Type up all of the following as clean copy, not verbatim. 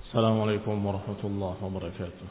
السلام عليكم ورحمة الله وبركاته.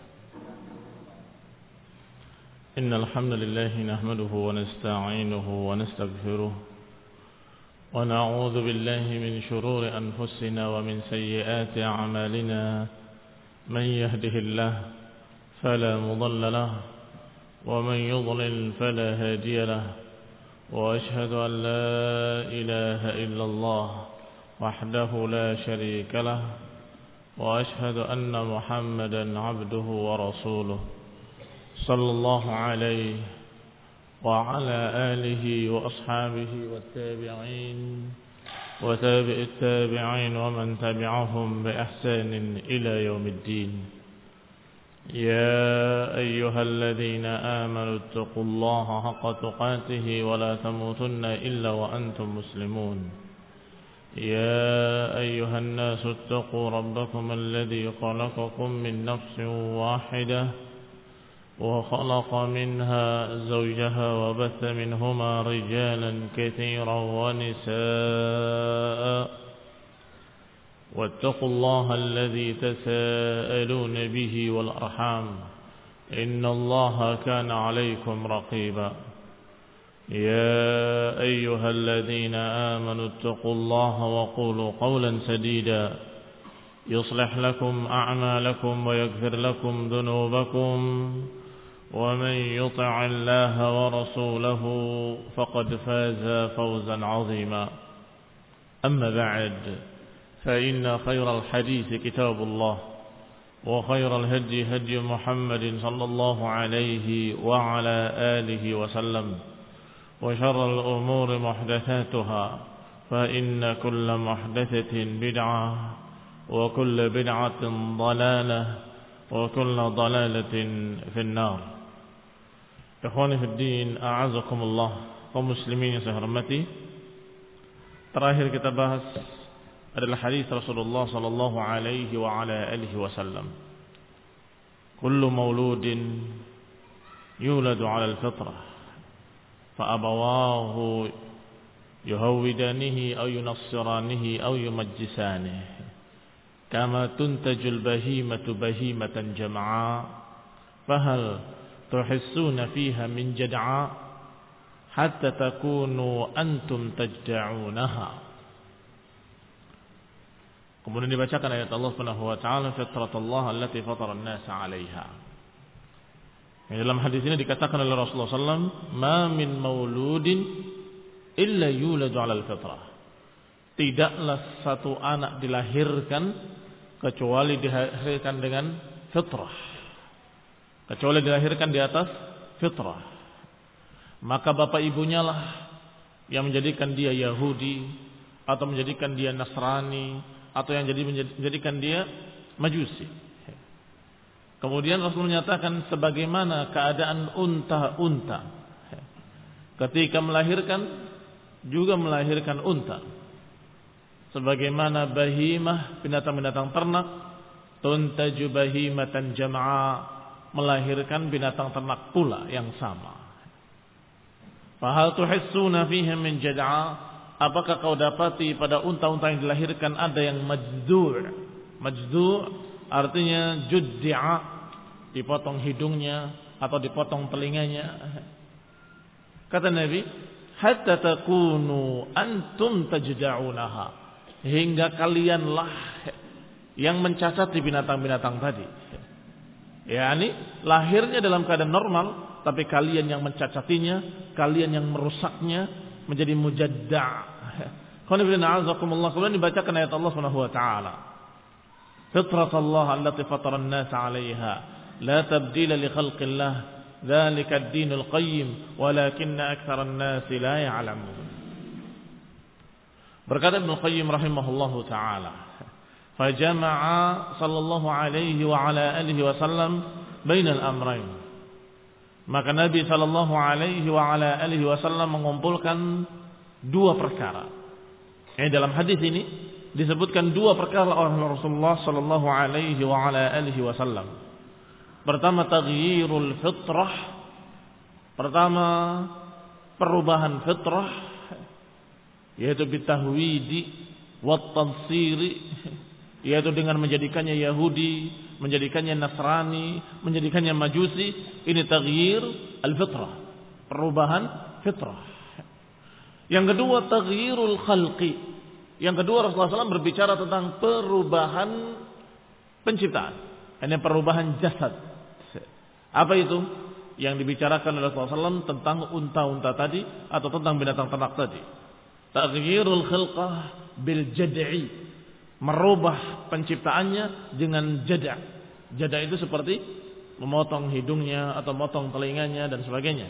إن الحمد لله نحمده ونستعينه ونستغفره ونعوذ بالله من شرور أنفسنا ومن سيئات أعمالنا. من يهده الله فلا مضل له ومن يضلل فلا هادي له. وأشهد أن لا إله إلا الله وحده لا شريك له. وأشهد أن محمدا عبده ورسوله صلى الله عليه وعلى آله وأصحابه والتابعين وتابع التابعين ومن تبعهم بإحسان إلى يوم الدين. يا أيها الذين آمنوا اتقوا الله حق تقاته ولا تموتن إلا وأنتم مسلمون. يا أيها الناس اتقوا ربكم الذي خلقكم من نفس واحدة وخلق منها زوجها وبث منهما رجالا كثيرا ونساء. واتقوا الله الذي تساءلون به والأرحام إن الله كان عليكم رقيبا. يا أيها الذين آمنوا اتقوا الله وقولوا قولا سديدا يصلح لكم أعمالكم ويغفر لكم ذنوبكم. ومن يطع الله ورسوله فقد فاز فوزا عظيما. أما بعد فإن خير الحديث كتاب الله وخير الهدي هدي محمد صلى الله عليه وعلى آله وسلم. وشر الأمور محدثاتها فإن كل محدثة بدعة وكل بدعة ضلالة وكل ضلالة في النار. Ikhwani fi din, a'azakumullah, kaum muslimin yang saya hormati. Terakhir kita bahas adalah hadis Rasulullah sallallahu alaihi wa ala alihi wasallam. Kullu mauludin yuladu ala al-fitrah fa abawahu yuhawwidanihi aw yunassiranihi aw yumajjisanihi kama tuntajul bahimatu bahimatan jam'a fahal tuhissuna fiha min jad'a hatta takunu antum tajda'unaha. Kemudian dibacakan ayat Allah Subhanahu wa taala, fitratallah allati fatara an-nasa 'alaiha. Dalam hadis ini dikatakan oleh Rasulullah SAW, ma min mauludin illa yuladu 'alal fitrah. Tidaklah satu anak dilahirkan kecuali dilahirkan dengan fitrah. Kecuali dilahirkan di atas fitrah. Maka bapak ibunya lah yang menjadikan dia Yahudi atau menjadikan dia Nasrani atau yang menjadikan dia Majusi. Kemudian Rasul menyatakan sebagaimana keadaan unta-unta ketika melahirkan juga melahirkan unta. Sebagaimana bahimah binatang-binatang ternak tuntaju bahimatan jam'a melahirkan binatang ternak pula yang sama. Fahal tuhissuna fihim min jad'a, apakah kau dapati pada unta-unta yang dilahirkan ada yang majdu'? Majdu' artinya juddi'a, dipotong hidungnya atau dipotong telinganya. Kata Nabi, hatta takunu antum tajda'unaha, hingga kalianlah yang mencacati binatang-binatang tadi. Yani lahirnya dalam keadaan normal, tapi kalian yang mencacatinya, kalian yang merusaknya menjadi mujadda'. Kemudian dibacakan ayat Allah Subhanahu wa taala. Fitratallah allati fatara an-nas 'alaiha la tabdila li khalqillah dzalika ad-dinul qayyim walakinna aktsara an-nas la ya'lamun. Berkata Ibnu Qayyim rahimahullahu taala, fajama'a sallallahu alaihi wa ala alihi wasallam bainal amrayn. Maka Nabi sallallahu alaihi wa ala alihi wasallam mengumpulkan dua perkara. Dalam hadis ini disebutkan dua perkara oleh Rasulullah sallallahu alaihi wa ala alihi wasallam. Pertama, taghyirul fitrah. Pertama, perubahan fitrah, yaitu bitahwidi wat tansiri, yaitu dengan menjadikannya Yahudi, menjadikannya Nasrani, menjadikannya Majusi. Ini taghyir al-fitrah, perubahan fitrah. Yang kedua taghyirul khalqi. Yang kedua Rasulullah SAW berbicara tentang perubahan penciptaan. Ini perubahan jasad. Apa itu? Yang dibicarakan oleh Rasulullah SAW tentang unta-unta tadi atau tentang binatang ternak tadi. Taghyirul khalqah bil jad'i, merubah penciptaannya dengan jada'. Jada' itu seperti memotong hidungnya atau memotong telinganya dan sebagainya.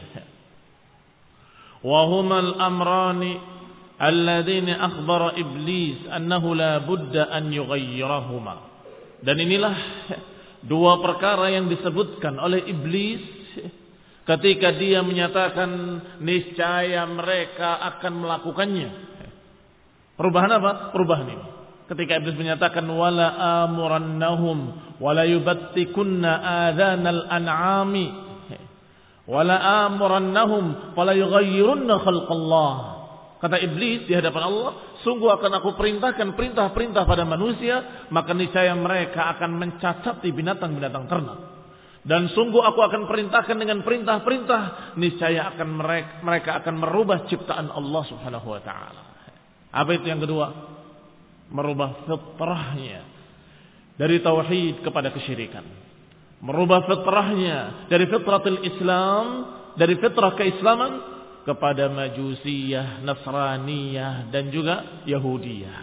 Wa humal amrani alladzina akhbara iblis annahu la budda an yughayyirahuma. Dan inilah dua perkara yang disebutkan oleh iblis ketika dia menyatakan niscaya mereka akan melakukannya. Perubahan apa? Perubahan ini. Ketika iblis menyatakan wala amurannahum wala yubattikunna adhanal an'ami wala amurannahum wala yughayyirunna khalqallah. Kata iblis di hadapan Allah, sungguh akan aku perintahkan perintah-perintah pada manusia, maka niscaya mereka akan mencacati binatang-binatang ternak. Dan sungguh aku akan perintahkan dengan perintah-perintah, niscaya akan mereka akan merubah ciptaan Allah Subhanahu wa taala. Apa itu yang kedua? Merubah fitrahnya dari tauhid kepada kesyirikan. Merubah fitrahnya dari fitratul Islam, dari fitrah keislaman kepada Majusiyah, Nasraniyah dan juga Yahudiyah.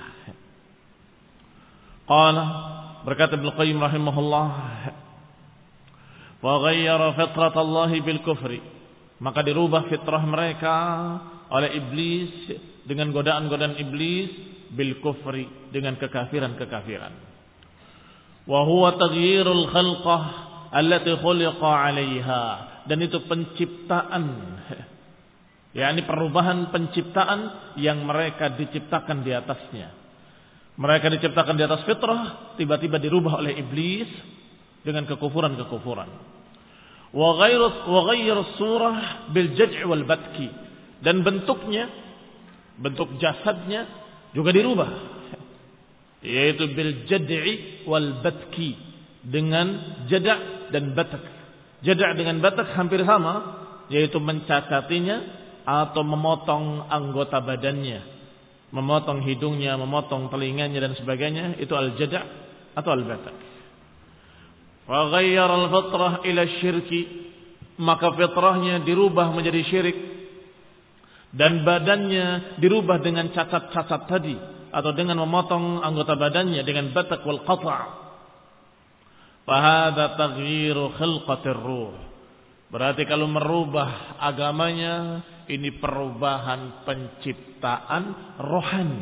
Qala, berkata Ibnu Qayyim rahimahullah, wa ghayyara fitratallahi bil kufri, maka dirubah fitrah mereka oleh iblis dengan godaan-godaan iblis, bil kufri, dengan kekafiran-kekafiran. Wa huwa taghyirul khalqah allati khuliqa 'alaiha, dan itu penciptaan, yakni perubahan penciptaan yang mereka diciptakan di atasnya. Mereka diciptakan di atas fitrah, tiba-tiba dirubah oleh iblis dengan kekufuran-kekufuran. Wa ghayr surah bil jad' wal batki, dan bentuknya, bentuk jasadnya juga dirubah, yaitu bil jad'i wal batki, dengan jada' dan batak. Jada' dengan batak hampir sama, yaitu mencacatinya atau memotong anggota badannya, memotong hidungnya, memotong telinganya dan sebagainya, itu al jada' atau al batak. Wa ghayyara al-fitrah ila syirki, maka fitrahnya dirubah menjadi syirik, dan badannya dirubah dengan cacat-cacat tadi atau dengan memotong anggota badannya dengan batak wal qata'. Fa hadza taghyiru khilqatir ruh. Berarti kalau merubah agamanya, ini perubahan penciptaan rohani.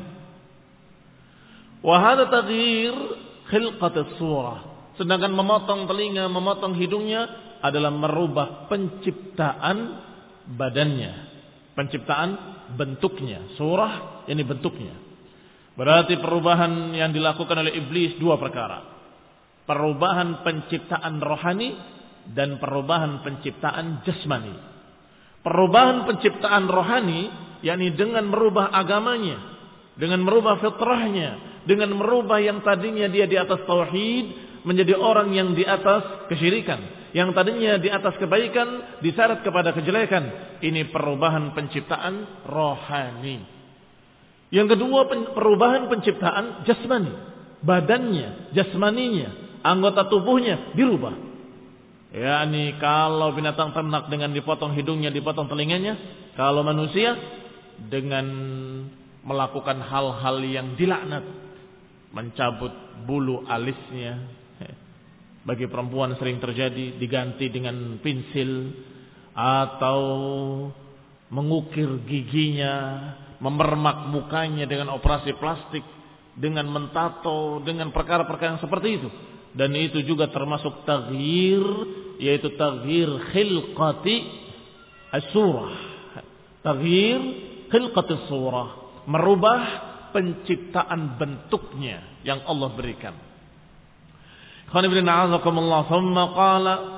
Wa hadza taghyir khilqatis surah. Sedangkan memotong telinga, memotong hidungnya adalah merubah penciptaan badannya, penciptaan bentuknya. Surah ini bentuknya. Berarti perubahan yang dilakukan oleh iblis dua perkara. Perubahan penciptaan rohani dan perubahan penciptaan jasmani. Perubahan penciptaan rohani, yakni dengan merubah agamanya, dengan merubah fitrahnya, dengan merubah yang tadinya dia di atas tauhid menjadi orang yang di atas kesyirikan, yang tadinya di atas kebaikan diseret kepada kejelekan. Ini perubahan penciptaan rohani. Yang kedua, perubahan penciptaan jasmani, badannya, jasmaninya, anggota tubuhnya dirubah. Yani kalau binatang ternak dengan dipotong hidungnya, dipotong telinganya, kalau manusia dengan melakukan hal-hal yang dilaknat, mencabut bulu alisnya. Bagi perempuan sering terjadi, diganti dengan pensil, atau mengukir giginya, memermak mukanya dengan operasi plastik, dengan mentato, dengan perkara-perkara yang seperti itu. Dan itu juga termasuk taghyir, yaitu taghyir khilqati as-surah. Taghyir khilqati as-surah, merubah penciptaan bentuknya yang Allah berikan. Khana bin a'azakumullah, thumma qala,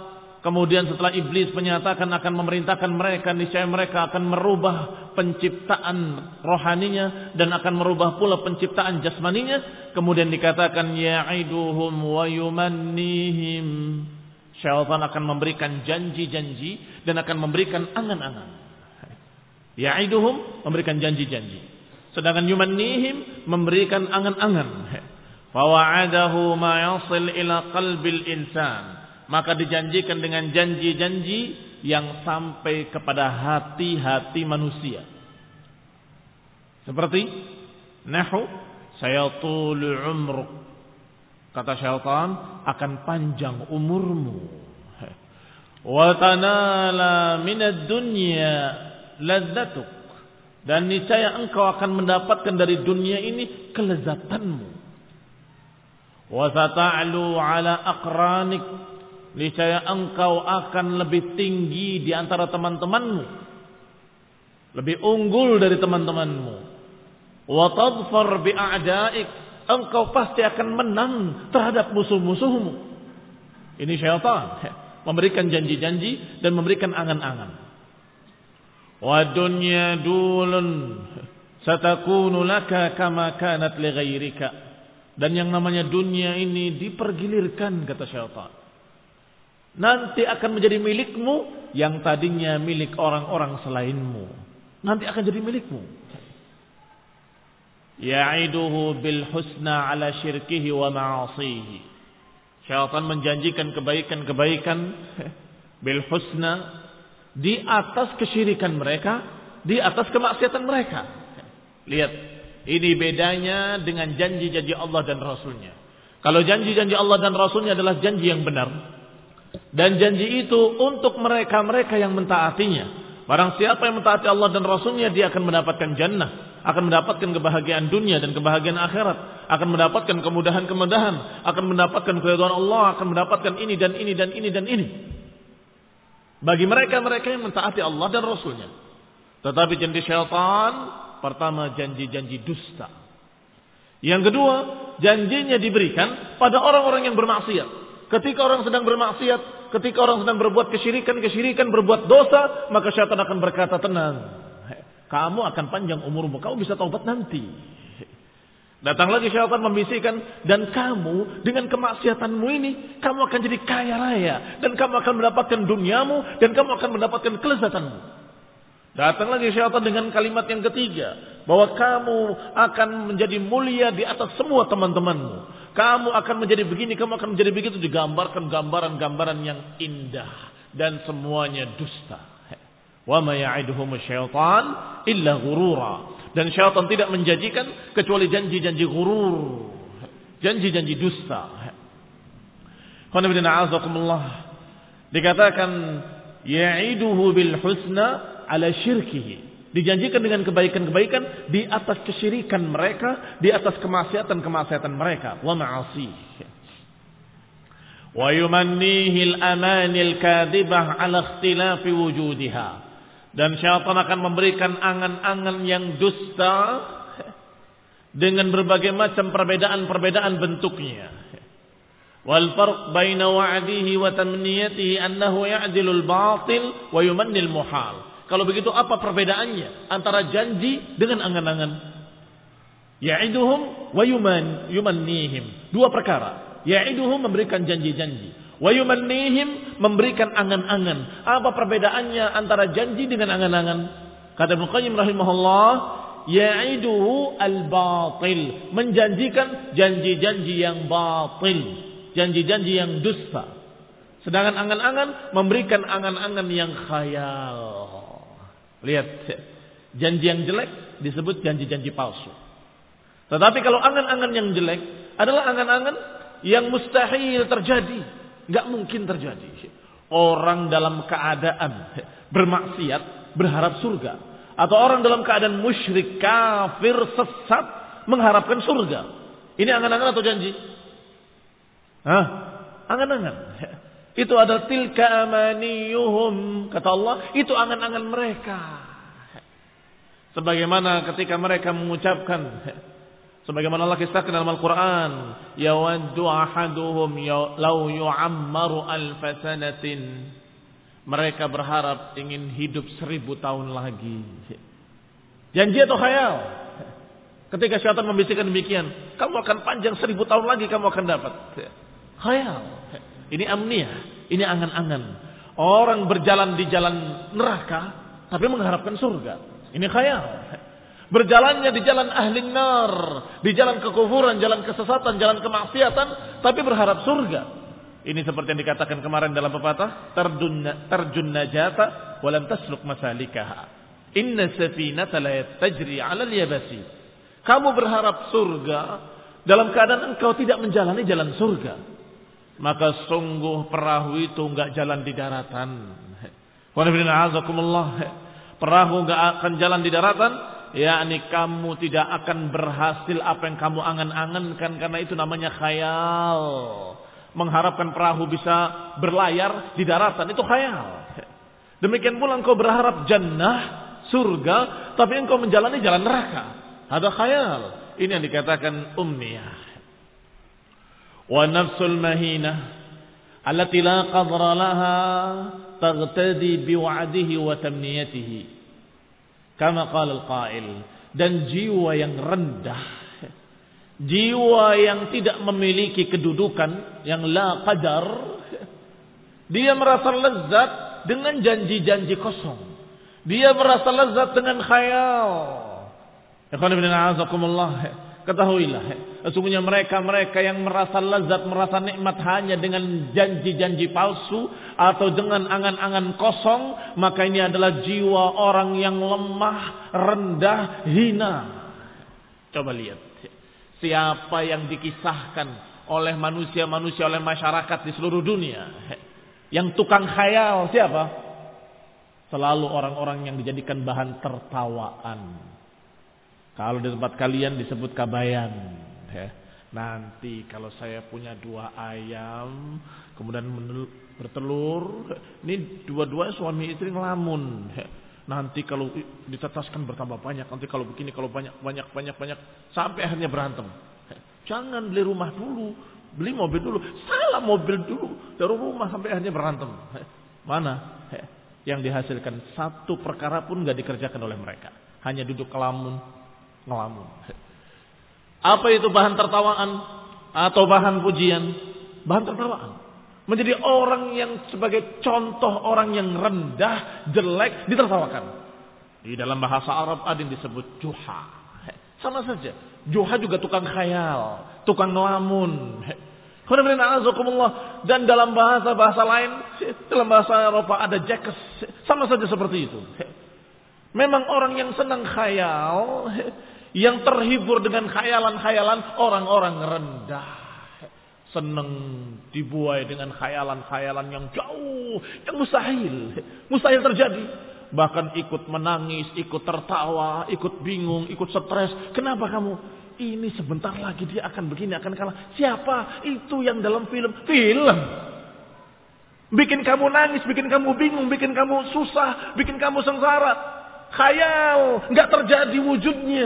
Kemudian setelah iblis menyatakan akan memerintahkan mereka, niscaya mereka akan merubah penciptaan rohaninya dan akan merubah pula penciptaan jasmaninya. Kemudian dikatakan ya'iduhum wa yumannihim. Syaitan akan memberikan janji-janji dan akan memberikan angan-angan. Ya'iduhum memberikan janji-janji. Sedangkan yumannihim memberikan angan-angan. Fa wa'adahu ma yasil ila qalbil insan. Maka dijanjikan dengan janji-janji yang sampai kepada hati-hati manusia. Seperti nahu sayatulu umruk. Kata syaitan, akan panjang umurmu. Wa tanala minad dunya ladzatuk. Dan niscaya engkau akan mendapatkan dari dunia ini kelezatanmu. Wa sata'lu ala aqranik. Niscaya engkau akan lebih tinggi di antara teman-temanmu. Lebih unggul dari teman-temanmu. Wa tadfar bi a'daik. Engkau pasti akan menang terhadap musuh-musuhmu. Ini syaitan memberikan janji-janji dan memberikan angan-angan. Wa dunya dulun satakunu laka kama kanat li ghairika. Dan yang namanya dunia ini dipergilirkan, kata syaitan. Nanti akan menjadi milikmu yang tadinya milik orang-orang selainmu. Nanti akan jadi milikmu. Ya'iduhu bil husna ala syirkihi wa ma'asihi. Syaitan menjanjikan kebaikan-kebaikan bil husna di atas kesyirikan mereka, di atas kemaksiatan mereka. Lihat, ini bedanya dengan janji-janji Allah dan Rasulnya. Kalau janji-janji Allah dan Rasulnya adalah janji yang benar. Dan janji itu untuk mereka-mereka yang mentaatinya. Barang siapa yang mentaati Allah dan Rasulnya, dia akan mendapatkan jannah, akan mendapatkan kebahagiaan dunia dan kebahagiaan akhirat, akan mendapatkan kemudahan-kemudahan, akan mendapatkan keridhaan Allah, akan mendapatkan ini dan ini dan ini dan ini. Bagi mereka-mereka yang mentaati Allah dan Rasulnya. Tetapi janji syaitan, pertama janji-janji dusta. Yang kedua, janjinya diberikan pada orang-orang yang bermaksiat. Ketika orang sedang bermaksiat, ketika orang sedang berbuat kesyirikan, berbuat dosa, maka syaitan akan berkata, tenang, kamu akan panjang umurmu, kamu bisa taubat nanti. Datang lagi syaitan membisikkan, dan kamu dengan kemaksiatanmu ini, kamu akan jadi kaya raya, dan kamu akan mendapatkan duniamu, dan kamu akan mendapatkan kelezatanmu. Datang lagi syaitan dengan kalimat yang ketiga, bahwa kamu akan menjadi mulia di atas semua teman-temanmu. Kamu akan menjadi begini, kamu akan menjadi begitu, digambarkan gambaran-gambaran yang indah dan semuanya dusta. Wa ma ya'iduhum syaitan illa ghurura. Dan syaitan tidak menjanjikan kecuali janji-janji ghurur, janji-janji dusta. Qul dikatakan ya'iduhu bil husna ala syirkihi. Dijanjikan dengan kebaikan-kebaikan di atas kesyirikan mereka, di atas kemaksiatan-kemaksiatan mereka. Wa ma'asih. Wa yumannihil amanil kadhibah ala ikhtilafi wujudiha. Dan syaitan akan memberikan angan-angan yang dusta dengan berbagai macam perbedaan-perbedaan bentuknya. Wal farq baina wa'dihi wa tamniyatihi annahu ya'dilul batil wa yumannil muhal. Kalau begitu apa perbedaannya antara janji dengan angan-angan? Ya'iduhum wa yumannihim. Dua perkara. Ya'iduhum memberikan janji-janji. Wa yumannihim memberikan angan-angan. Apa perbedaannya antara janji dengan angan-angan? Kata Ibnu Qayyim rahimahullah, ya'iduhu al-batil. Menjanjikan janji-janji yang batil. Janji-janji yang dusta. Sedangkan angan-angan memberikan angan-angan yang khayal. Lihat, janji yang jelek disebut janji-janji palsu. Tetapi kalau angan-angan yang jelek adalah angan-angan yang mustahil terjadi, nggak mungkin terjadi. Orang dalam keadaan bermaksiat berharap surga, atau orang dalam keadaan musyrik, kafir, sesat mengharapkan surga. Ini angan-angan atau janji? Angan-angan. Itu adalah tilka amaniyuhum, kata Allah, itu angan-angan mereka. Sebagaimana ketika mereka mengucapkan Sebagaimana Allah kisahkan dalam Al-Quran, yawaddu ahaduhum law yu'ammaru alfa sanatin. Mereka berharap ingin hidup 1000 tahun lagi. Janji atau khayal? Ketika syaitan membisikkan demikian, kamu akan panjang 1000 tahun lagi kamu akan dapat. Khayal. Ini amniyah, ini angan-angan. Orang berjalan di jalan neraka tapi mengharapkan surga. Ini khayal. Berjalannya di jalan ahli nar, di jalan kekufuran, jalan kesesatan, jalan kemaksiatan, tapi berharap surga. Ini seperti yang dikatakan kemarin dalam pepatah, tarjun najata walam tasluk masalikaha. Inna safinata la tajri 'ala al-yabasi. Kamu berharap surga dalam keadaan engkau tidak menjalani jalan surga. Maka sungguh perahu itu enggak jalan di daratan. Perahu enggak akan jalan di daratan, yakni kamu tidak akan berhasil apa yang kamu angan-angankan, karena itu namanya khayal. Mengharapkan perahu bisa berlayar di daratan itu khayal. Demikian pula engkau berharap jannah, surga, tapi engkau menjalani jalan neraka. Ada khayal. Ini yang dikatakan umniyah. Wa nafsul mahinah allati la qadra laha taghtadi biwa'dihi wa tamniyatihi. Kama qala al-qail. Dan jiwa yang rendah, jiwa yang tidak memiliki kedudukan, yang la qadar, dia merasa lezat dengan janji-janji kosong. Dia merasa lezat dengan khayal. Ketahuilah, sesungguhnya mereka yang merasa lezat, merasa nikmat hanya dengan janji-janji palsu atau dengan angan-angan kosong, maka ini adalah jiwa orang yang lemah, rendah, hina. Coba lihat, siapa yang dikisahkan oleh manusia-manusia, oleh masyarakat di seluruh dunia, yang tukang khayal siapa? Selalu orang-orang yang dijadikan bahan tertawaan. Kalau di tempat kalian disebut kabayan, nanti kalau saya punya 2 ayam, kemudian bertelur, ini dua-duanya suami istri ngelamun. Nanti kalau ditetaskan bertambah banyak, nanti kalau begini, kalau banyak, sampai akhirnya berantem. Jangan beli rumah dulu, beli mobil dulu, salah mobil dulu, dari rumah sampai akhirnya berantem. Mana yang dihasilkan satu perkara pun nggak dikerjakan oleh mereka, hanya duduk ngelamun. Apa itu bahan tertawaan atau bahan pujian? Bahan tertawaan. Menjadi orang yang sebagai contoh orang yang rendah, jelek, ditertawakan. Di dalam bahasa Arab ada yang disebut juha. Sama saja. Juha juga tukang khayal, tukang ngelamun. Dan dalam bahasa lain, dalam bahasa Eropa ada jackes. Sama saja seperti itu. Memang orang yang senang khayal, yang terhibur dengan khayalan-khayalan, orang-orang rendah. Senang dibuai dengan khayalan-khayalan yang jauh, yang mustahil terjadi. Bahkan ikut menangis, ikut tertawa, ikut bingung, ikut stres. Kenapa kamu? Ini sebentar lagi dia akan begini, akan kalah. Siapa? Itu yang dalam film. Bikin kamu nangis, bikin kamu bingung, bikin kamu susah, bikin kamu sengsara. Khayal, nggak terjadi wujudnya.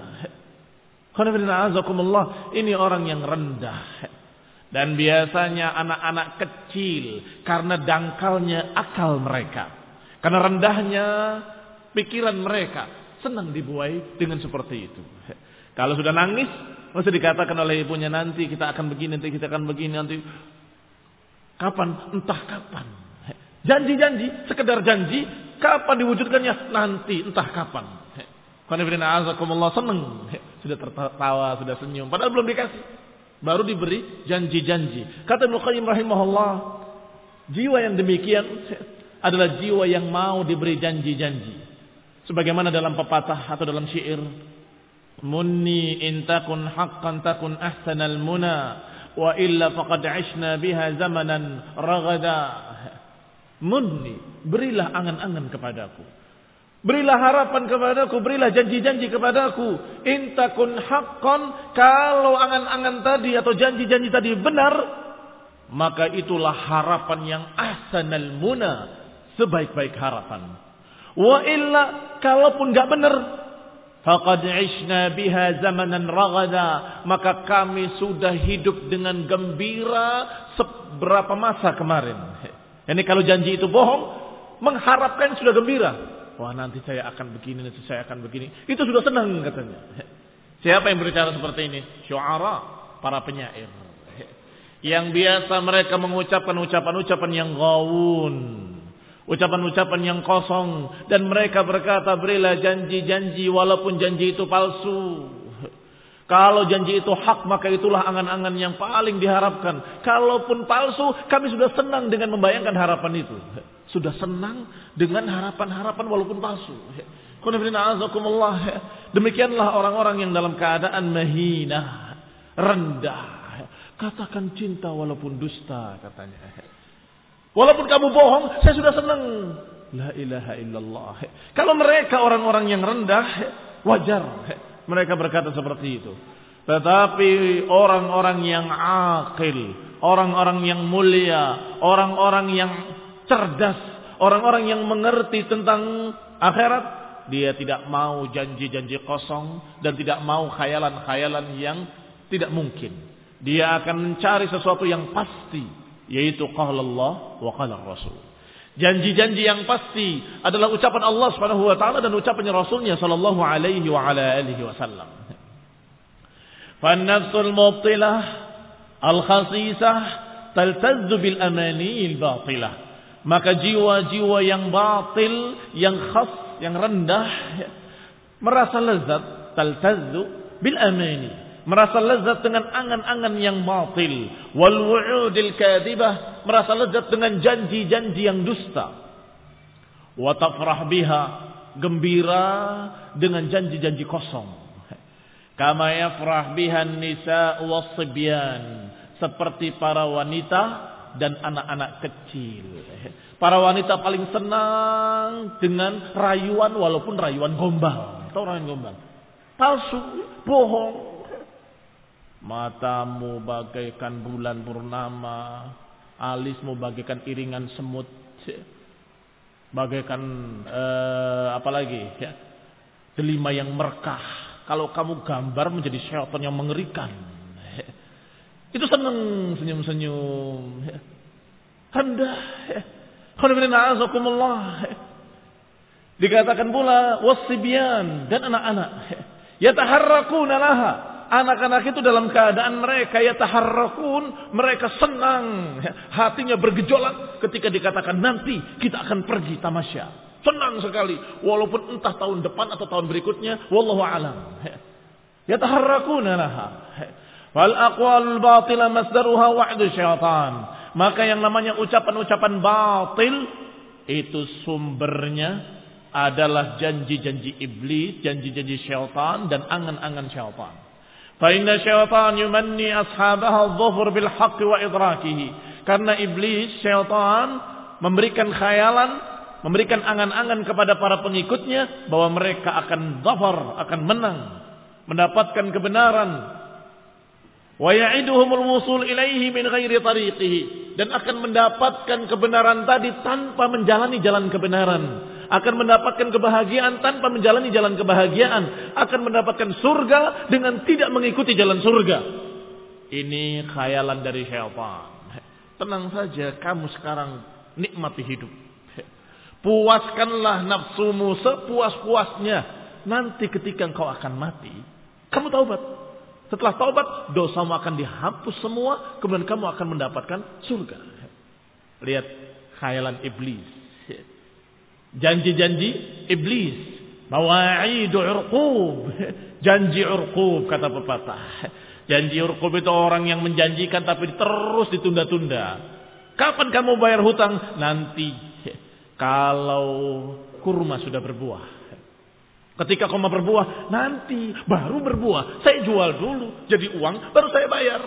Ini orang yang rendah. Dan biasanya anak-anak kecil, karena dangkalnya akal mereka, karena rendahnya pikiran mereka, senang dibuai dengan seperti itu. Kalau sudah nangis, mesti dikatakan oleh ibunya, nanti kita akan begini, nanti kita akan begini, nanti kapan? Entah kapan. Janji-janji, sekedar janji. Kapan diwujudkannya? Nanti, entah kapan. Senang. Sudah tertawa, sudah senyum. Padahal belum dikasih. Baru diberi janji-janji. Kata Ibnu Qayyim rahimahullah, jiwa yang demikian adalah jiwa yang mau diberi janji-janji. Sebagaimana dalam pepatah atau dalam syair, munni in takun haqqan takun ahsanal muna, wa illa faqad 'ishna biha zamanan ragada. Munni, berilah angan-angan kepadaku, berilah harapan kepadaku, berilah janji-janji kepadaku. Intakun haqqan, kalau angan-angan tadi atau janji-janji tadi benar, maka itulah harapan yang ahsanal muna, sebaik-baik harapan. Wa illa, kalaupun enggak benar, faqad 'ishna biha zamanan raghada, maka kami sudah hidup dengan gembira seberapa masa kemarin. Ini kalau janji itu bohong, mengharapkan sudah gembira. Wah, nanti saya akan begini, nanti saya akan begini. Itu sudah senang katanya. Siapa yang berbicara seperti ini? Syu'ara, para penyair. Yang biasa mereka mengucapkan ucapan-ucapan yang ghawun, ucapan-ucapan yang kosong, dan mereka berkata, berilah janji-janji walaupun janji itu palsu. Kalau janji itu hak, maka itulah angan-angan yang paling diharapkan. Kalaupun palsu, kami sudah senang dengan membayangkan harapan itu. Sudah senang dengan harapan-harapan walaupun palsu. Demikianlah orang-orang yang dalam keadaan mahina, rendah. Katakan cinta walaupun dusta, katanya. Walaupun kamu bohong, saya sudah senang. La ilaha illallah. Kalau mereka orang-orang yang rendah, wajar mereka berkata seperti itu. Tetapi orang-orang yang akil, orang-orang yang mulia, orang-orang yang cerdas, orang-orang yang mengerti tentang akhirat, dia tidak mau janji-janji kosong dan tidak mau khayalan-khayalan yang tidak mungkin. Dia akan mencari sesuatu yang pasti, yaitu qala Allah wa qala Rasul. Janji-janji yang pasti adalah ucapan Allah Subhanahu wa taala dan ucapan Rasulnya sallallahu alaihi wa ala alihi wasallam. Fan-nafsul mubtilah al-khasisah taltazzu bil amani al-batilah. Maka jiwa-jiwa yang batil, yang khas, yang rendah, merasa lezat, taltazzu bil amani, merasa lezat dengan angan-angan yang batil, wal wu'udil kadhibah, merasa lezat dengan janji-janji yang dusta, wa tafrah biha, gembira dengan janji-janji kosong, kama yafrah biha an-nisa was-sibyan, seperti para wanita dan anak-anak kecil. Para wanita paling senang dengan rayuan walaupun rayuan gombal. Tahu rayuan gombal? Palsu, bohong. Matamu bagaikan bulan purnama, alismu bagaikan iringan semut, bagaikan apalagi ya, delima yang merkah. Kalau kamu gambar menjadi syaitan yang mengerikan. Itu senang senyum-senyum, rendah. Dikatakan pula wasibyan, dan anak-anak yataharrakuna laha. Anak-anak itu dalam keadaan mereka yataharrakun, mereka senang, hatinya bergejolak ketika dikatakan nanti kita akan pergi tamasya. Senang sekali, walaupun entah tahun depan atau tahun berikutnya, wallahu alam. Yataharrakuna laha. Wal aqwalul batila masdaruha wa'du syaitan. Maka yang namanya ucapan-ucapan batil itu sumbernya adalah janji-janji iblis, janji-janji syaitan dan angan-angan syaitan. Fa inna syaitan yumanni ashabaha adh-dhufr bil haqq wa idrakihi. Karena iblis, syaitan memberikan khayalan, memberikan angan-angan kepada para pengikutnya bahwa mereka akan dhafar, akan menang, mendapatkan kebenaran. Wa ya'iduhumul wusul ilaihi min ghairi tariqihi, dan akan mendapatkan kebenaran tadi tanpa menjalani jalan kebenaran, akan mendapatkan kebahagiaan tanpa menjalani jalan kebahagiaan, akan mendapatkan surga dengan tidak mengikuti jalan surga. Ini khayalan dari syaitan. Tenang saja, kamu sekarang nikmati hidup, puaskanlah nafsumu sepuas-puasnya. Nanti ketika engkau akan mati, kamu taubat. Setelah taubat, dosamu akan dihapus semua, kemudian kamu akan mendapatkan surga. Lihat khayalan iblis, janji-janji iblis, mawa'idu urqub, janji urqub kata pepatah. Janji urqub itu orang yang menjanjikan tapi terus ditunda-tunda. Kapan kamu bayar hutang? Nanti kalau kurma sudah berbuah. Ketika kurma berbuah, nanti baru berbuah. Saya jual dulu, jadi uang, baru saya bayar.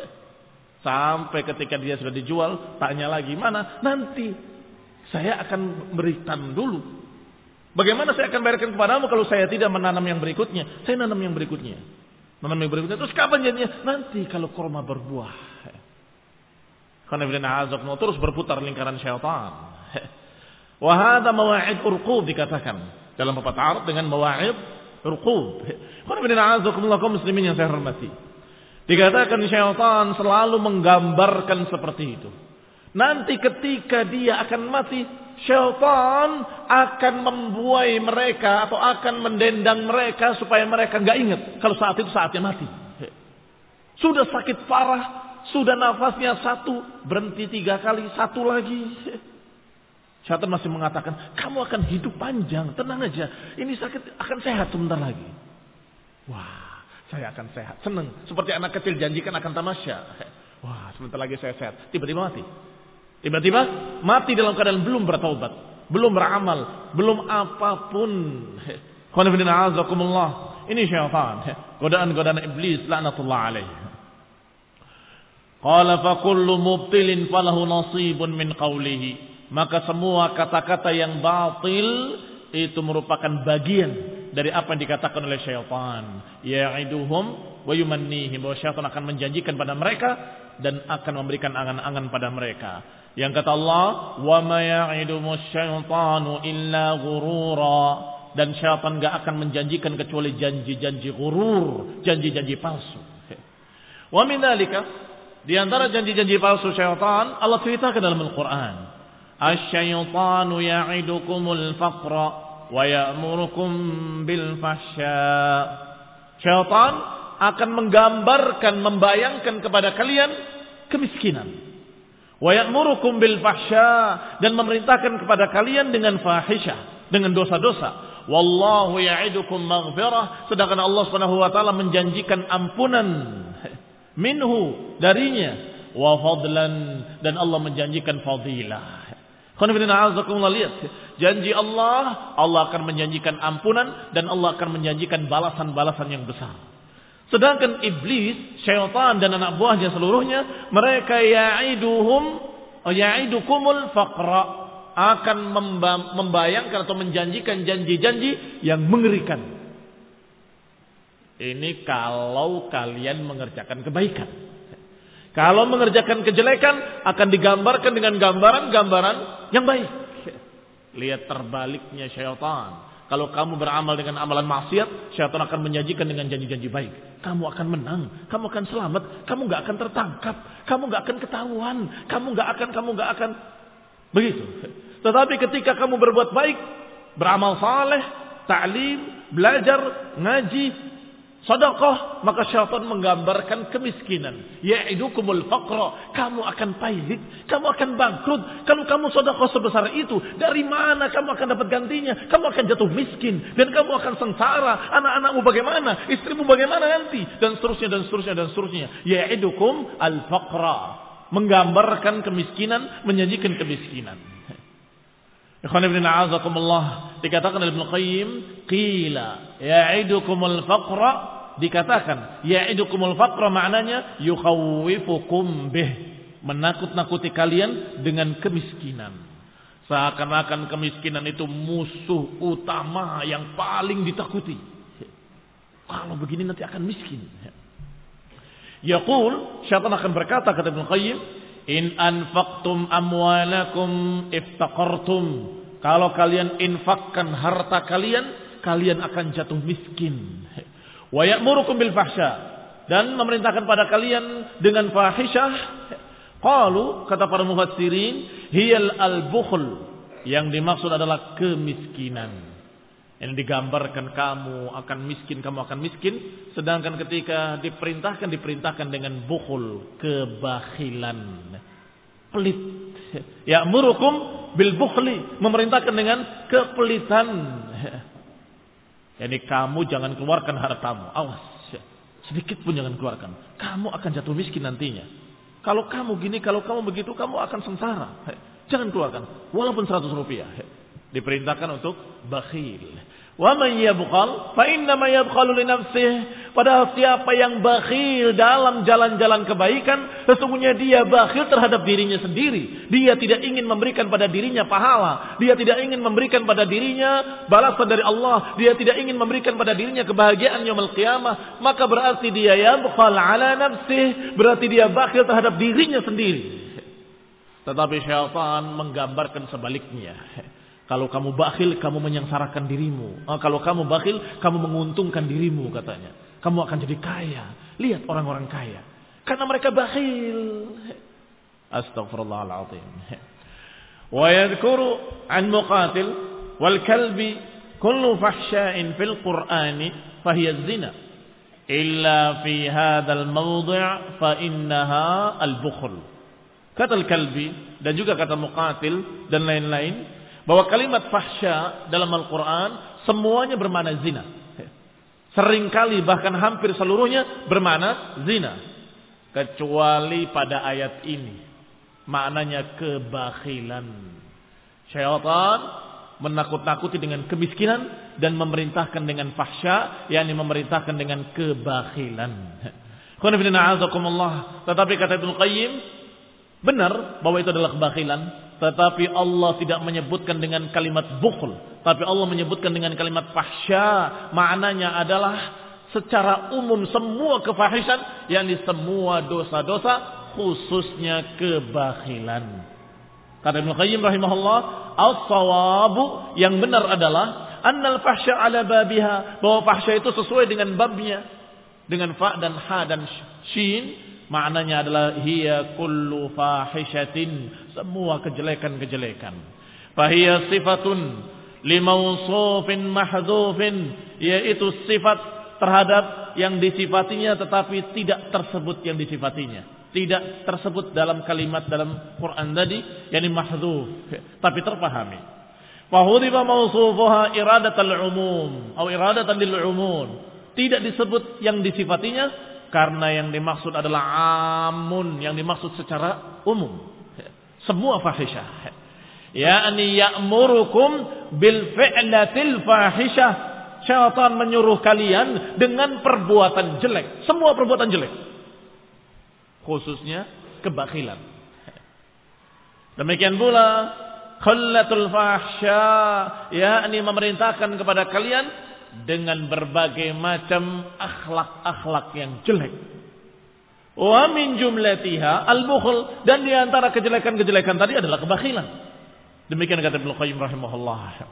Sampai ketika dia sudah dijual, tanya lagi, mana? Nanti saya akan berikan dulu. Bagaimana saya akan bayarkan kepadamu kalau saya tidak menanam yang berikutnya? Saya nanam yang berikutnya. Nanam yang berikutnya. Terus kapan jadinya? Nanti kalau kurma berbuah. Karena terus berputar lingkaran syaitan. Wa hadza mawa'id urqub dikatakan dalam pepatah Arab dengan mawa'id Ruqub. Kaum muslimin yang saya hormati. Dikatakan syaitan selalu menggambarkan seperti itu. Nanti ketika dia akan mati, syaitan akan membuai mereka atau akan mendendang mereka supaya mereka enggak ingat kalau saat itu saatnya mati. Sudah sakit parah, sudah nafasnya 1, berhenti 3 kali, 1 lagi. Syaitan masih mengatakan, kamu akan hidup panjang, tenang aja. Ini sakit akan sehat sebentar lagi. Wah, saya akan sehat, senang. Seperti anak kecil janjikan akan tamasya. Wah, sebentar lagi saya sehat. Tiba-tiba mati. Tiba-tiba mati dalam keadaan belum bertaubat, belum beramal, belum apapun. Ini syaitan, godaan-godaan iblis laknatullah alaihi. Qala fa kullu mubtilin falahu nasibun min qawlihi. Maka semua kata-kata yang batil itu merupakan bagian dari apa yang dikatakan oleh syaitan. Ya'iduhum wa yumannihim. Bahwa syaitan akan menjanjikan pada mereka dan akan memberikan angan-angan pada mereka. Yang kata Allah, wa ma ya'idumus syaitanu illa ghurura. Dan syaitan enggak akan menjanjikan kecuali janji-janji ghurur, janji-janji palsu. Wa min dzalika, di antara janji-janji palsu syaitan, Allah ceritakan dalam Al-Quran. Asy-syaitanu ya'idukumul faqra wa ya'murukum bil fahsya. Syaitan akan menggambarkan, membayangkan kepada kalian kemiskinan. Wa ya'murukum bil fahsya, dan memerintahkan kepada kalian dengan fahisyah, dengan dosa-dosa. Wallahu ya'idukum maghfirah, sedangkan Allah Subhanahu wa taala menjanjikan ampunan minhu, darinya, wa fadlan, dan Allah menjanjikan fadilah. Lihat, janji Allah akan menjanjikan ampunan dan Allah akan menjanjikan balasan-balasan yang besar. Sedangkan iblis, syaitan dan anak buahnya seluruhnya, mereka ya'idukumul faqra, akan membayangkan atau menjanjikan janji-janji yang mengerikan. Ini kalau kalian mengerjakan kebaikan. Kalau mengerjakan kejelekan akan digambarkan dengan gambaran-gambaran yang baik. Lihat terbaliknya syaitan. Kalau kamu beramal dengan amalan maksiat, syaitan akan menjanjikan dengan janji-janji baik. Kamu akan menang, kamu akan selamat, kamu gak akan tertangkap, kamu gak akan ketahuan, kamu gak akan. Begitu. Tetapi ketika kamu berbuat baik, beramal saleh, ta'lim, belajar, ngaji, sedekah, maka syaitan menggambarkan kemiskinan. Ya'idukumul faqra, kamu akan pailit, kamu akan bangkrut. Kalau kamu sedekah sebesar itu, dari mana kamu akan dapat gantinya? Kamu akan jatuh miskin dan kamu akan sengsara. Anak-anakmu bagaimana? Istrimu bagaimana nanti? Dan seterusnya dan seterusnya dan seterusnya. Ya'idukum al-faqra, menggambarkan kemiskinan, menjanjikan kemiskinan. Ikhwan ibn a'azakumullah, dikatakan oleh Ibnu Qayyim, qila ya'idukumul faqra, dikatakan ya'idukumul faqra maknanya yukhawwifukum bih, menakut-nakuti kalian dengan kemiskinan. Seakan-akan kemiskinan itu musuh utama yang paling ditakuti. Kalau begini nanti akan miskin. Yaqul, syaitan akan berkata, kata Ibnu Qayyim, in anfaqtum amwalakum iftaqartum. Kalau kalian infakkan harta kalian, kalian akan jatuh miskin. Wa ya'murukum bil fahsya, dan memerintahkan pada kalian dengan fahisyah. Qalu, kata para mufassirin, hiyal al-bukhl, yang dimaksud adalah kemiskinan. Yang digambarkan kamu akan miskin, sedangkan ketika diperintahkan dengan bukhul, kebakhilan, pelit. Ya'murukum bil bukhli, memerintahkan dengan kepelitan. Yani kamu jangan keluarkan hartamu, awas, sedikit pun jangan keluarkan. Kamu akan jatuh miskin nantinya. Kalau kamu gini, kalau kamu begitu, kamu akan sengsara. Jangan keluarkan, walaupun 100 rupiah. Diperintahkan untuk bakhil. Wa man yabkhal fa innama yabkhalu li nafsihi. Padahal siapa yang bakhil dalam jalan-jalan kebaikan, sesungguhnya dia bakhil terhadap dirinya sendiri. Dia tidak ingin memberikan pada dirinya pahala, dia tidak ingin memberikan pada dirinya balasan dari Allah, dia tidak ingin memberikan pada dirinya kebahagiaan yaumul qiyamah. Maka berarti dia yabkhal ala nafsihi, berarti dia bakhil terhadap dirinya sendiri. Tetapi syaitan menggambarkan sebaliknya. Kalau kamu bakhil, kamu menyengsarakan dirimu. Kalau kamu bakhil, kamu menguntungkan dirimu katanya. Kamu akan jadi kaya. Lihat orang-orang kaya. Karena mereka bakhil. Astaghfirullahaladzim. Wa yadhkuru an Muqatil wal kalbi kullu fahsya'in fil Qur'ani fahiya zina. Illa fi hadzal mawdi' fa innaha al-bukhl. Kata al-Kalbi dan juga kata Muqatil dan lain-lain bahwa kalimat fahsya dalam Al-Qur'an semuanya bermakna zina. Seringkali bahkan hampir seluruhnya bermakna zina. Kecuali pada ayat ini. Maknanya kebakhilan. Syaitan menakut-nakuti dengan kemiskinan dan memerintahkan dengan fahsya, yakni memerintahkan dengan kebakhilan. Tetapi kata Ibnu Qayyim, benar bahwa itu adalah kebakhilan, tetapi Allah tidak menyebutkan dengan kalimat bukhl, tapi Allah menyebutkan dengan kalimat fahsya. Maknanya adalah secara umum semua kefahisan, yakni semua dosa-dosa, khususnya kebakhilan. Kata Ibnu Qayyim rahimahullah, as-sawabu, yang benar adalah annal fahsya ala babiha, bahwa fahsya itu sesuai dengan babnya, dengan fa dan ha dan shin, maknanya adalah hiya kullu fahishatin, semua kejelekan-kejelekan. Fahiya sifatun limausufin mahdhufin, yaitu sifat terhadap yang disifatinya tetapi tidak tersebut yang disifatinya. Tidak tersebut dalam kalimat dalam Quran tadi, yakni mahdhuf, tapi terpahami. Wa hudiba mausufuha iradatal umum atau iradatan lil umum. Tidak disebut yang disifatinya karena yang dimaksud adalah amun, yang dimaksud secara umum. Semua fahisyah. Yakni ya'murukum bil fi'latil fahisyah. Syaitan menyuruh kalian dengan perbuatan jelek, semua perbuatan jelek. Khususnya kebakhilan. Demikian pula khallatul fahsya, yakni memerintahkan kepada kalian dengan berbagai macam akhlak-akhlak yang jelek. Wa min jumlatiha al-bukhl, dan di antara kejelekan-kejelekan tadi adalah kebakhilan. Demikian kata Ibnu Qayyim rahimahullah.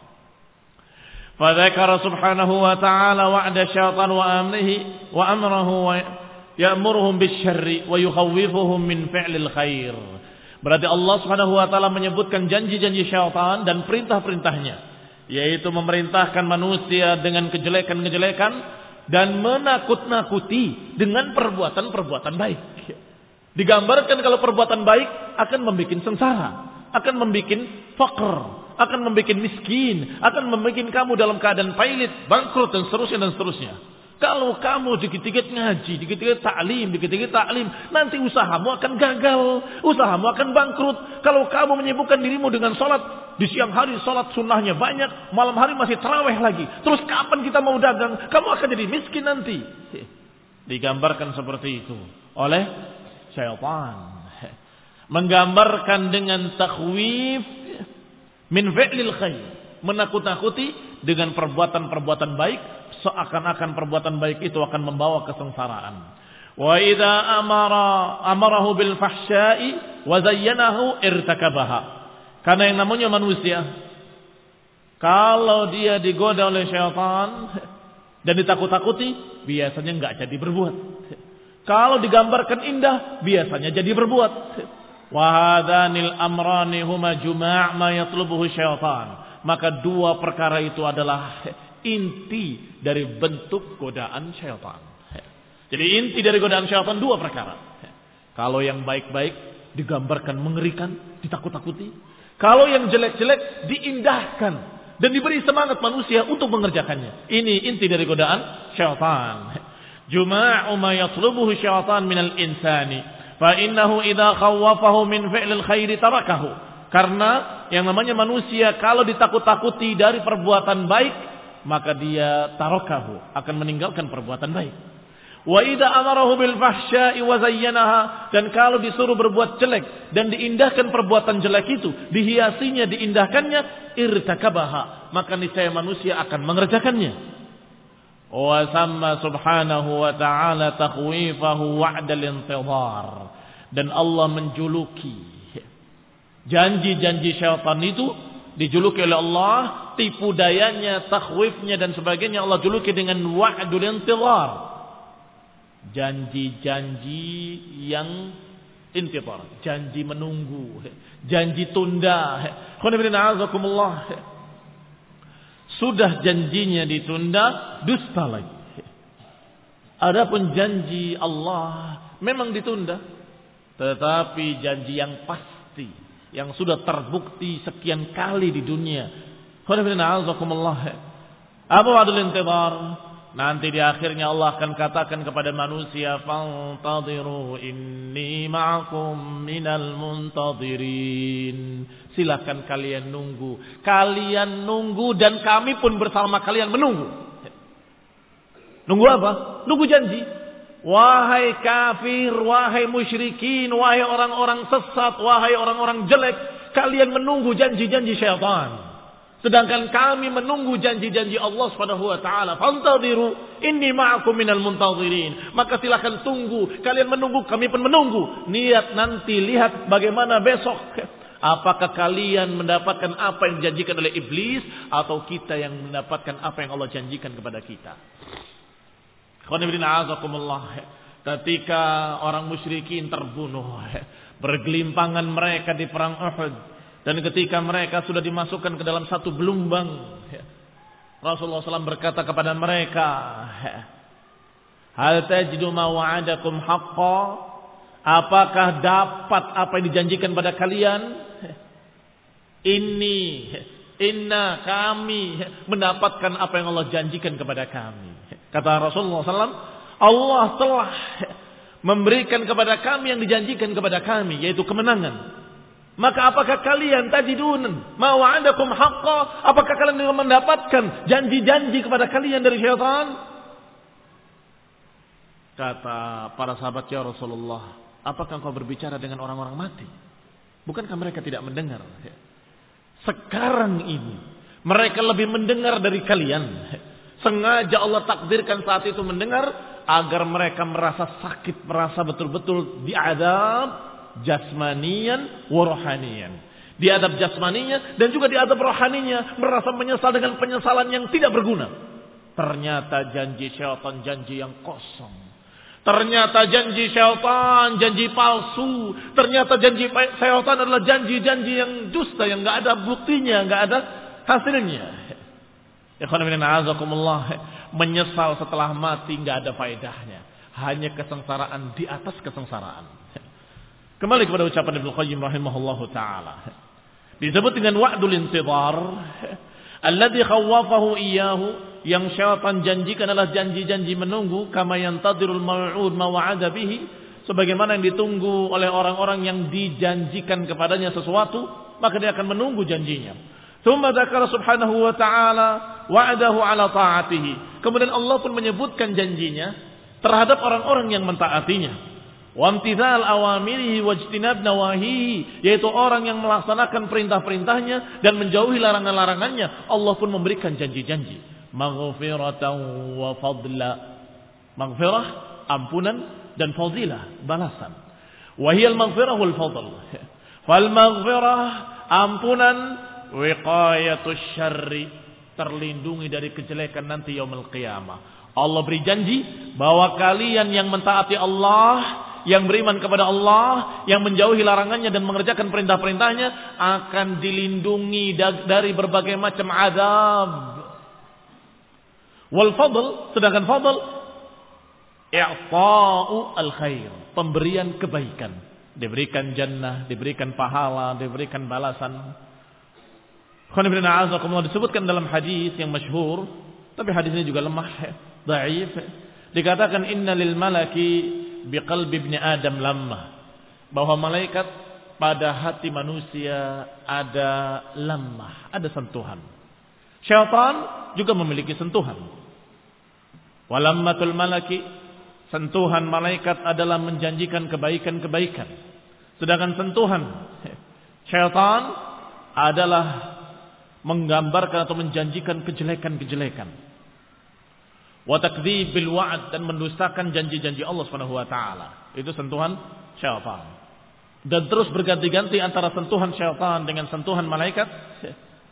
Fa dzakara subhanahu wa ta'ala wa'da syaitan wa amrihi wa amrahu wa ya'muruhum bisyarri wa yukhawwifuhum min fi'lil khair. Berarti Allah Subhanahu wa taala menyebutkan janji-janji syaitan dan perintah-perintahnya, yaitu memerintahkan manusia dengan kejelekan-kejelekan dan menakut-nakuti dengan perbuatan-perbuatan baik. Digambarkan kalau perbuatan baik akan membuat sengsara, akan membuat faqr, akan membuat miskin, akan membuat kamu dalam keadaan pailit, bangkrut dan seterusnya dan seterusnya. Kalau kamu dikit-dikit ngaji, dikit-dikit ta'lim, nanti usahamu akan gagal, usahamu akan bangkrut. Kalau kamu menyibukkan dirimu dengan sholat, di siang hari sholat sunnahnya banyak, malam hari masih tarawih lagi. Terus kapan kita mau dagang? Kamu akan jadi miskin nanti. Digambarkan seperti itu oleh syaitan. Menggambarkan dengan takhwif min fi'lil khair, menakut-nakuti dengan perbuatan-perbuatan baik, seakan-akan perbuatan baik itu akan membawa kesengsaraan. Wa idza amarahu bil fahsya'i wa zayyanahu irtakabaha. Karena yang namanya manusia, kalau dia digoda oleh syaitan dan ditakut-takuti, biasanya enggak jadi berbuat. Kalau digambarkan indah, biasanya jadi berbuat. Wa hadanil amrani huma juma' ma yatlubuhu syaitan. Maka dua perkara itu adalah inti dari bentuk godaan syaitan. Jadi inti dari godaan syaitan dua perkara. Kalau yang baik-baik digambarkan mengerikan, ditakut-takuti. Kalau yang jelek-jelek diindahkan dan diberi semangat manusia untuk mengerjakannya. Ini inti dari godaan syaitan. Juma'u ma yatlubuhu syaitan minal insani, fa innahu idza khawwafahu min fi'lil khairi tarakahu. Karena yang namanya manusia kalau ditakut-takuti dari perbuatan baik, maka dia tarakahu, akan meninggalkan perbuatan baik. Wa idza amarahu bil fahsya'i wa zayyanaha, dan kalau disuruh berbuat jelek dan diindahkan perbuatan jelek itu, dihiasinya, diindahkannya, irtakabaha, maka niscaya manusia akan mengerjakannya. Wa samma subhanahu wa ta'ala takhwifahu wa'dal intidhar, dan Allah menjuluki janji-janji syaitan itu dijuluki oleh Allah, tipu dayanya, takhwifnya dan sebagainya Allah juluki dengan wa'dul intizar. Janji-janji yang intizar, janji menunggu, janji tunda. Sudah janjinya ditunda, dusta lagi. Adapun janji Allah memang ditunda, tetapi janji yang pasti, yang sudah terbukti sekian kali di dunia. Apa wa'dul intizar? Nanti di akhirnya Allah akan katakan kepada manusia, fantadhiru inni ma'akum minal muntadhirin. Silakan kalian nunggu. Kalian nunggu dan kami pun bersama kalian menunggu. Nunggu apa? Nunggu janji. Wahai kafir, wahai musyrikin, wahai orang-orang sesat, wahai orang-orang jelek, kalian menunggu janji-janji syaitan. Sedangkan kami menunggu janji-janji Allah Subhanahu wa taala. Fantadhiru inni ma'akum minal muntadhirin. Maka silakan tunggu, kalian menunggu, kami pun menunggu. Niat nanti lihat bagaimana besok. Apakah kalian mendapatkan apa yang dijanjikan oleh iblis atau kita yang mendapatkan apa yang Allah janjikan kepada kita. Ketika orang musyrikin terbunuh, bergelimpangan mereka di perang Uhud. Dan ketika mereka sudah dimasukkan ke dalam satu gelombang, Rasulullah SAW berkata kepada mereka, hal tajidu ma wa'adakum haqqa? Apakah dapat apa yang dijanjikan pada kalian? Inna kami mendapatkan apa yang Allah janjikan kepada kami. Kata Rasulullah SAW, Allah telah memberikan kepada kami yang dijanjikan kepada kami, yaitu kemenangan. Maka apakah kalian tajidun ma wa'adakum haqqa? Apakah kalian mendapatkan janji-janji kepada kalian dari syaitan? Kata para sahabat, ya Rasulullah, apakah engkau berbicara dengan orang-orang mati? Bukankah mereka tidak mendengar? Sekarang ini mereka lebih mendengar dari kalian. Sengaja Allah takdirkan saat itu mendengar agar mereka merasa sakit, merasa betul-betul diadab jasmaniyan wa rohaniyan. Diadab jasmaninya dan juga diadab rohaninya, merasa menyesal dengan penyesalan yang tidak berguna. Ternyata janji syaitan janji yang kosong. Ternyata janji syaitan janji palsu. Ternyata janji syaitan adalah janji-janji yang dusta, yang enggak ada buktinya, enggak ada hasilnya. Ikhwan fillah, azakumullah, menyesal setelah mati enggak ada faedahnya. Hanya kesengsaraan di atas kesengsaraan. Kembali kepada ucapan Ibnu Qayyim rahimahullahu taala. Disebut dengan wa'dul intizar, alladzi khawwafahu iyyahu, yang syaitan janjikan adalah janji-janji menunggu, kama yantadirul maw'ud ma wa'ada bihi, sebagaimana yang ditunggu oleh orang-orang yang dijanjikan kepadanya sesuatu, maka dia akan menunggu janjinya. Tsumma dzakara subhanahu wa ta'ala wa'adahu 'ala ta'atihi. Kemudian Allah pun menyebutkan janjinya terhadap orang-orang yang mentaatinya. Wamtithal awamirihi wajtinab nawahihi, yaitu orang yang melaksanakan perintah-perintahnya dan menjauhi larangan-larangannya. Allah pun memberikan janji-janji maghfiratan wa fadla. Maghfirah, ampunan, dan fadilah, balasan. Wahiyal maghfirah wal fadl. Fal maghfirah, ampunan, wiqayatus syarri, terlindungi dari kejelekan nanti yaumul qiyamah. Allah beri janji bahwa kalian yang mentaati Allah, yang beriman kepada Allah, yang menjauhi larangannya dan mengerjakan perintah-perintahnya, akan dilindungi dari berbagai macam azab. Wal fadl, sedangkan fadl, i'ta'u al-khair, pemberian kebaikan. Diberikan jannah, diberikan pahala, diberikan balasan. Disebutkan dalam hadis yang masyhur, tapi hadis ini juga lemah, dhaif. Dikatakan inna lil malaki biqalbi ibni Adam lamma, bahwa malaikat pada hati manusia ada lamah, ada sentuhan. Syaitan juga memiliki sentuhan. Walammatul malaki, sentuhan malaikat adalah menjanjikan kebaikan-kebaikan. Sedangkan sentuhan syaitan adalah menggambarkan atau menjanjikan kejelekan-kejelekan. Wa takdzibil wa'd, dan mendustakan janji-janji Allah Subhanahu wa taala. Itu sentuhan syaitan. Dan terus berganti-ganti antara sentuhan syaitan dengan sentuhan malaikat.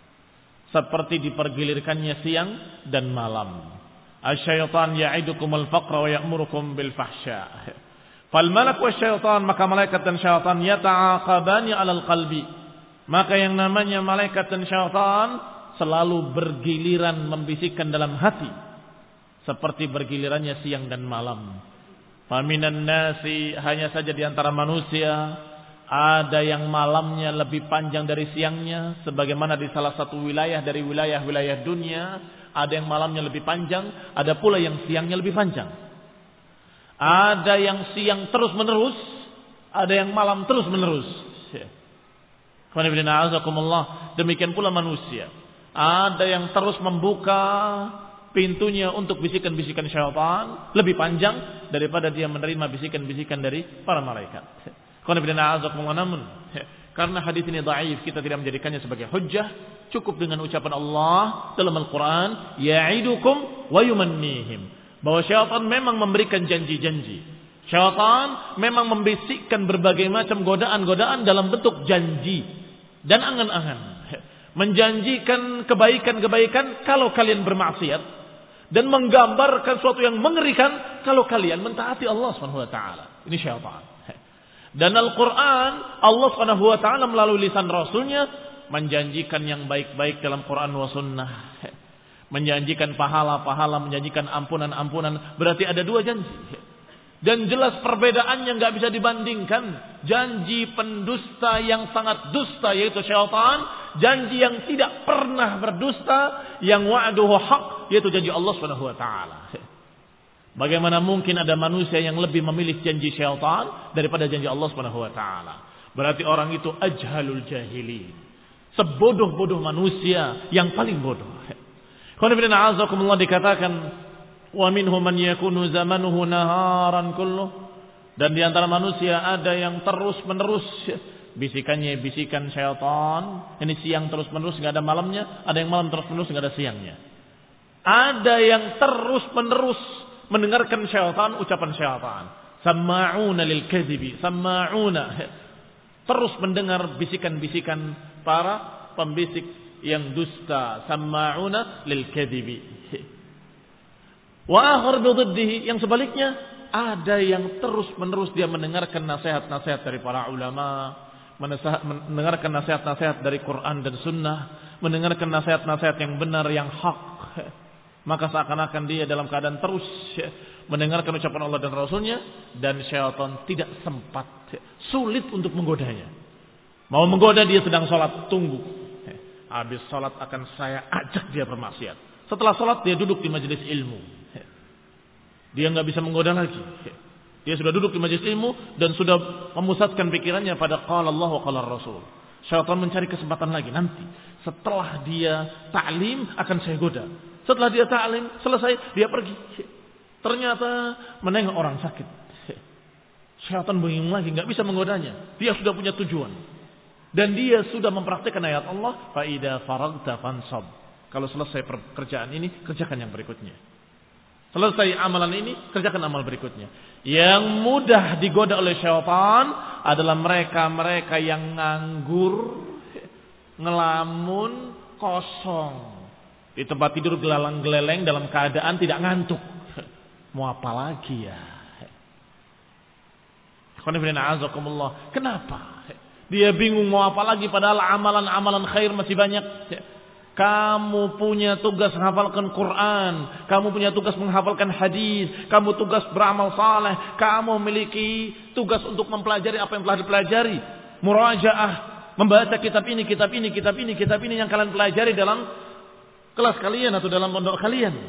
seperti dipergilirkannya siang dan malam. Asy-syaitan ya'idukumul faqra wa ya'murukum bil fahsya. Fal malak wasyaitan, maka malaikat dan syaitan yata'aqabani 'alal qalbi. Maka yang namanya malaikat dan syaitan selalu bergiliran membisikkan dalam hati seperti bergilirannya siang dan malam. Faminan nasi, hanya saja di antara manusia ada yang malamnya lebih panjang dari siangnya, sebagaimana di salah satu wilayah dari wilayah-wilayah dunia ada yang malamnya lebih panjang, ada pula yang siangnya lebih panjang. Ada yang siang terus menerus, ada yang malam terus menerus. Demikian pula manusia, ada yang terus membuka pintunya untuk bisikan-bisikan syaitan lebih panjang daripada dia menerima bisikan-bisikan dari para malaikat. Namun karena hadis ini dhaif, kita tidak menjadikannya sebagai hujjah. Cukup dengan ucapan Allah dalam Al-Quran, ya'idukum wa yumannihim, bahwa syaitan memang memberikan janji-janji. Syaitan memang membisikkan berbagai macam godaan-godaan dalam bentuk janji dan angan-angan, menjanjikan kebaikan-kebaikan kalau kalian bermaksiat, dan menggambarkan sesuatu yang mengerikan kalau kalian mentaati Allah SWT. Ini syaitan. Dan Al-Quran, Allah SWT melalui lisan Rasulnya menjanjikan yang baik-baik dalam Quran wa sunnah, menjanjikan pahala-pahala, menjanjikan ampunan-ampunan. Berarti ada dua janji, dan jelas perbedaannya nggak bisa dibandingkan. Janji pendusta yang sangat dusta yaitu syaitan, janji yang tidak pernah berdusta yang wa'duhu haq yaitu janji Allah SWT. Bagaimana mungkin ada manusia yang lebih memilih janji syaitan daripada janji Allah SWT? Berarti orang itu ajhalul jahilin, sebodoh-bodoh manusia yang paling bodoh. Qanibina azakumullah, dikatakan wa minhum man yakunu zamanuhu naharan kulluh, dan di antara manusia ada yang terus-menerus bisikannya bisikan syaitan. Ini siang terus-menerus enggak ada malamnya, ada yang malam terus-menerus enggak ada siangnya. Ada yang terus-menerus mendengarkan syaitan, ucapan syaitan. Samma'una lil kadhibi, samma'una, terus mendengar bisikan-bisikan para pembisik yang dusta. Samma'una lil kadhibi. Wa akhar bididdihi, yang sebaliknya ada yang terus-menerus dia mendengarkan nasihat-nasihat dari para ulama, mendengarkan nasihat-nasihat dari Quran dan Sunnah, mendengarkan nasihat-nasihat yang benar, yang hak. Maka seakan-akan dia dalam keadaan terus mendengarkan ucapan Allah dan Rasulnya, dan syaitan tidak sempat, sulit untuk menggodanya. Mau menggoda dia sedang sholat, tunggu. Habis sholat akan saya ajak dia bermaksiat. Setelah sholat dia duduk di majelis ilmu. Dia nggak bisa menggoda lagi. Dia sudah duduk di majelis ilmu dan sudah memusatkan pikirannya pada qala Allah wa qala Rasul. Syaitan mencari kesempatan lagi, nanti setelah dia ta'lim akan saya goda. Setelah dia ta'lim selesai, dia pergi. Ternyata menengok orang sakit. Syaitan bingung lagi, nggak bisa menggodanya. Dia sudah punya tujuan, dan dia sudah mempraktikkan ayat Allah, fa idza faragta fansab. Kalau selesai pekerjaan ini, kerjakan yang berikutnya. Selesai amalan ini, kerjakan amal berikutnya. Yang mudah digoda oleh syaitan adalah mereka-mereka yang nganggur, ngelamun, kosong. Di tempat tidur gelalang-geleleng dalam keadaan tidak ngantuk. Mau apa lagi ya? Kenapa? Dia bingung mau apa lagi padahal amalan-amalan khair masih banyak. Kamu punya tugas menghafalkan Quran, kamu punya tugas menghafalkan hadis, kamu tugas beramal saleh, kamu memiliki tugas untuk mempelajari apa yang telah dipelajari, murajaah, membaca kitab ini yang kalian pelajari dalam kelas kalian atau dalam pondok kalian.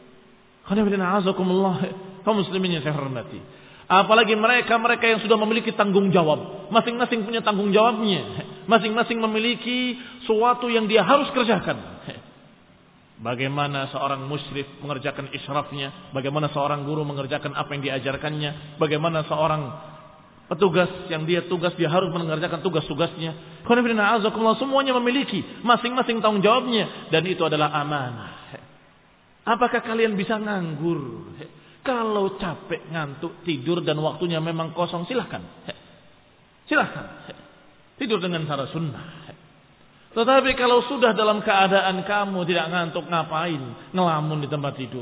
Kaum muslimin yang saya hormati. Apalagi mereka yang sudah memiliki tanggung jawab. Masing-masing punya tanggung jawabnya. Masing-masing memiliki sesuatu yang dia harus kerjakan. Bagaimana seorang musyrif mengerjakan israfnya. Bagaimana seorang guru mengerjakan apa yang diajarkannya. Bagaimana seorang petugas yang dia harus mengerjakan tugas-tugasnya. Semuanya memiliki masing-masing tanggung jawabnya, dan itu adalah amanah. Apakah kalian bisa nganggur? Kalau capek, ngantuk, tidur dan waktunya memang kosong, silahkan. Silahkan tidur dengan cara sunnah. Tetapi kalau sudah dalam keadaan kamu tidak ngantuk, ngapain? Ngelamun di tempat tidur.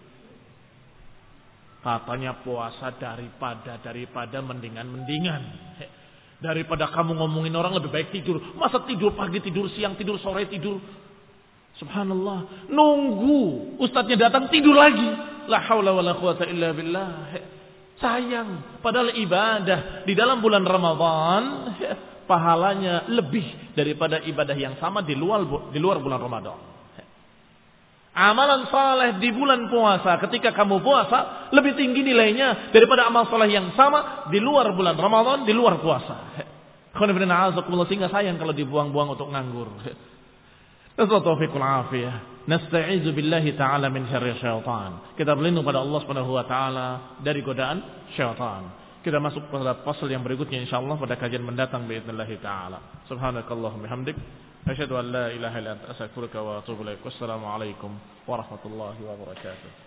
Katanya puasa daripada mendingan. Daripada kamu ngomongin orang lebih baik tidur. Masa tidur pagi, tidur siang, tidur sore, tidur. Subhanallah. Nunggu ustadznya datang tidur lagi. La haula wala quwata illa billah. Sayang. Padahal ibadah di dalam bulan Ramadan pahalanya lebih daripada ibadah yang sama di luar bulan Ramadan. Amalan saleh di bulan puasa, ketika kamu puasa, lebih tinggi nilainya daripada amal saleh yang sama di luar bulan Ramadan, di luar puasa. Sehingga sayang kalau dibuang-buang untuk nganggur. Taufiqul afiyah. Nasta'izu billahi ta'ala min syarri syaitan. Kita berlindung pada Allah Subhanahu wa taala dari godaan syaitan. Kita masuk pada pasal yang berikutnya insyaallah pada kajian mendatang باذنillah taala. Subhanakallahumma bihamdik asyhadu an la ilaha illa anta astaghfiruka wa atubu ilaik. Wassalamu alaikum warahmatullahi wabarakatuh.